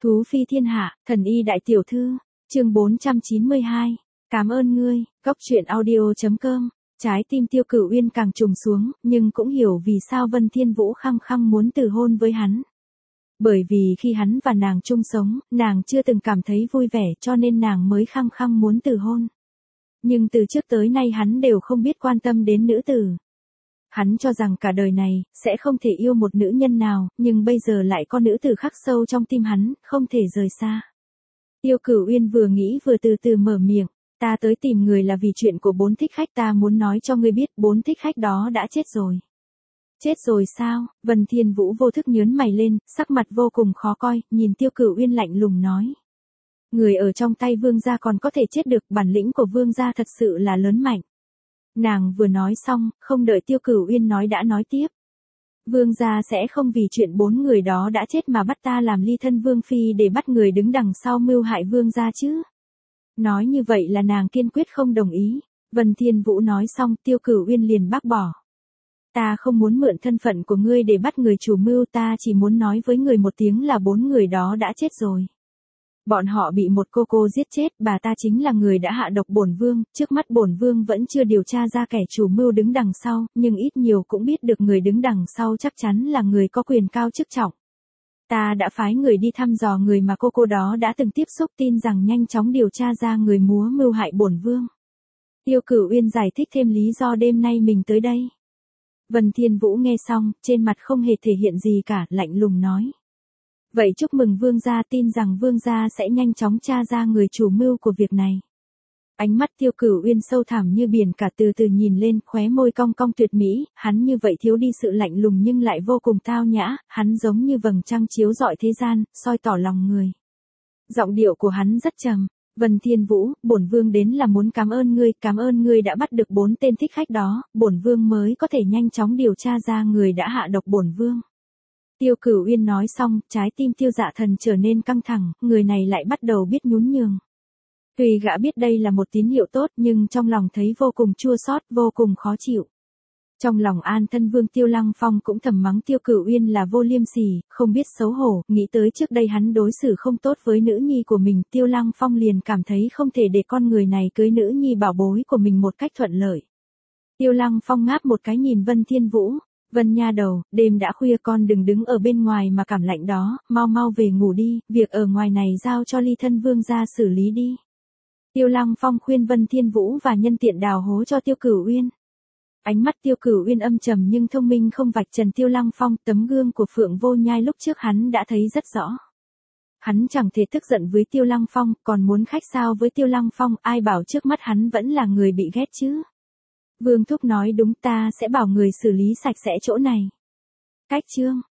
Thú phi thiên hạ, thần y đại tiểu thư, chương 492. Cảm ơn ngươi, góc truyện audio.com. Trái tim Tiêu Cửu Uyên càng trùng xuống, nhưng cũng hiểu vì sao Vân Thiên Vũ khăng khăng muốn từ hôn với hắn. Bởi vì khi hắn và nàng chung sống, nàng chưa từng cảm thấy vui vẻ cho nên nàng mới khăng khăng muốn từ hôn. Nhưng từ trước tới nay hắn đều không biết quan tâm đến nữ tử. Hắn cho rằng cả đời này, sẽ không thể yêu một nữ nhân nào, nhưng bây giờ lại có nữ tử khắc sâu trong tim hắn, không thể rời xa. Tiêu Cửu Uyên vừa nghĩ vừa từ từ mở miệng, ta tới tìm người là vì chuyện của 4 thích khách, ta muốn nói cho ngươi biết 4 thích khách đó đã chết rồi. Chết rồi sao? Vân Thiên Vũ vô thức nhớn mày lên, sắc mặt vô cùng khó coi, nhìn Tiêu Cửu Uyên lạnh lùng nói. Người ở trong tay vương gia còn có thể chết được, bản lĩnh của vương gia thật sự là lớn mạnh. Nàng vừa nói xong, không đợi Tiêu Cửu Uyên nói đã nói tiếp. Vương gia sẽ không vì chuyện 4 người đó đã chết mà bắt ta làm ly thân vương phi để bắt người đứng đằng sau mưu hại vương gia chứ. Nói như vậy là nàng kiên quyết không đồng ý. Vân Thiên Vũ nói xong, Tiêu Cửu Uyên liền bác bỏ. Ta không muốn mượn thân phận của ngươi để bắt người chủ mưu, ta chỉ muốn nói với người một tiếng là 4 người đó đã chết rồi. Bọn họ bị một cô giết chết, bà ta chính là người đã hạ độc bổn vương, trước mắt bổn vương vẫn chưa điều tra ra kẻ chủ mưu đứng đằng sau, nhưng ít nhiều cũng biết được người đứng đằng sau chắc chắn là người có quyền cao chức trọng. Ta đã phái người đi thăm dò người mà cô đó đã từng tiếp xúc, tin rằng nhanh chóng điều tra ra người múa mưu hại bổn vương. Tiêu Cửu Uyên giải thích thêm lý do đêm nay mình tới đây. Vân Thiên Vũ nghe xong, trên mặt không hề thể hiện gì cả, lạnh lùng nói. Vậy chúc mừng vương gia, tin rằng vương gia sẽ nhanh chóng tra ra người chủ mưu của việc này. Ánh mắt Tiêu Cửu Uyên sâu thẳm như biển cả, từ từ nhìn lên, khóe môi cong cong tuyệt mỹ, hắn như vậy thiếu đi sự lạnh lùng nhưng lại vô cùng tao nhã, hắn giống như vầng trăng chiếu rọi thế gian, soi tỏ lòng người. Giọng điệu của hắn rất trầm. Vân Thiên Vũ, bổn vương đến là muốn cảm ơn ngươi đã bắt được 4 tên thích khách đó, bổn vương mới có thể nhanh chóng điều tra ra người đã hạ độc bổn vương. Tiêu Cửu Uyên nói xong, trái tim Tiêu Dạ Thần trở nên căng thẳng, người này lại bắt đầu biết nhún nhường. Tuy gã biết đây là một tín hiệu tốt nhưng trong lòng thấy vô cùng chua xót, vô cùng khó chịu. Trong lòng An Thân Vương Tiêu Lăng Phong cũng thầm mắng Tiêu Cửu Uyên là vô liêm sỉ, không biết xấu hổ, nghĩ tới trước đây hắn đối xử không tốt với nữ nhi của mình, Tiêu Lăng Phong liền cảm thấy không thể để con người này cưới nữ nhi bảo bối của mình một cách thuận lợi. Tiêu Lăng Phong ngáp một cái nhìn Vân Thiên Vũ. Vân nha đầu, đêm đã khuya con đừng đứng ở bên ngoài mà cảm lạnh đó, mau về ngủ đi, việc ở ngoài này giao cho ly thân vương gia xử lý đi. Tiêu Lăng Phong khuyên Vân Thiên Vũ và nhân tiện đào hố cho Tiêu Cửu Uyên. Ánh mắt Tiêu Cửu Uyên âm trầm nhưng thông minh không vạch trần Tiêu Lăng Phong, tấm gương của Phượng Vô Nhai lúc trước hắn đã thấy rất rõ. Hắn chẳng thể tức giận với Tiêu Lăng Phong, còn muốn khách sao với Tiêu Lăng Phong, ai bảo trước mắt hắn vẫn là người bị ghét chứ. Vương thúc nói đúng, ta sẽ bảo người xử lý sạch sẽ chỗ này. Cách chương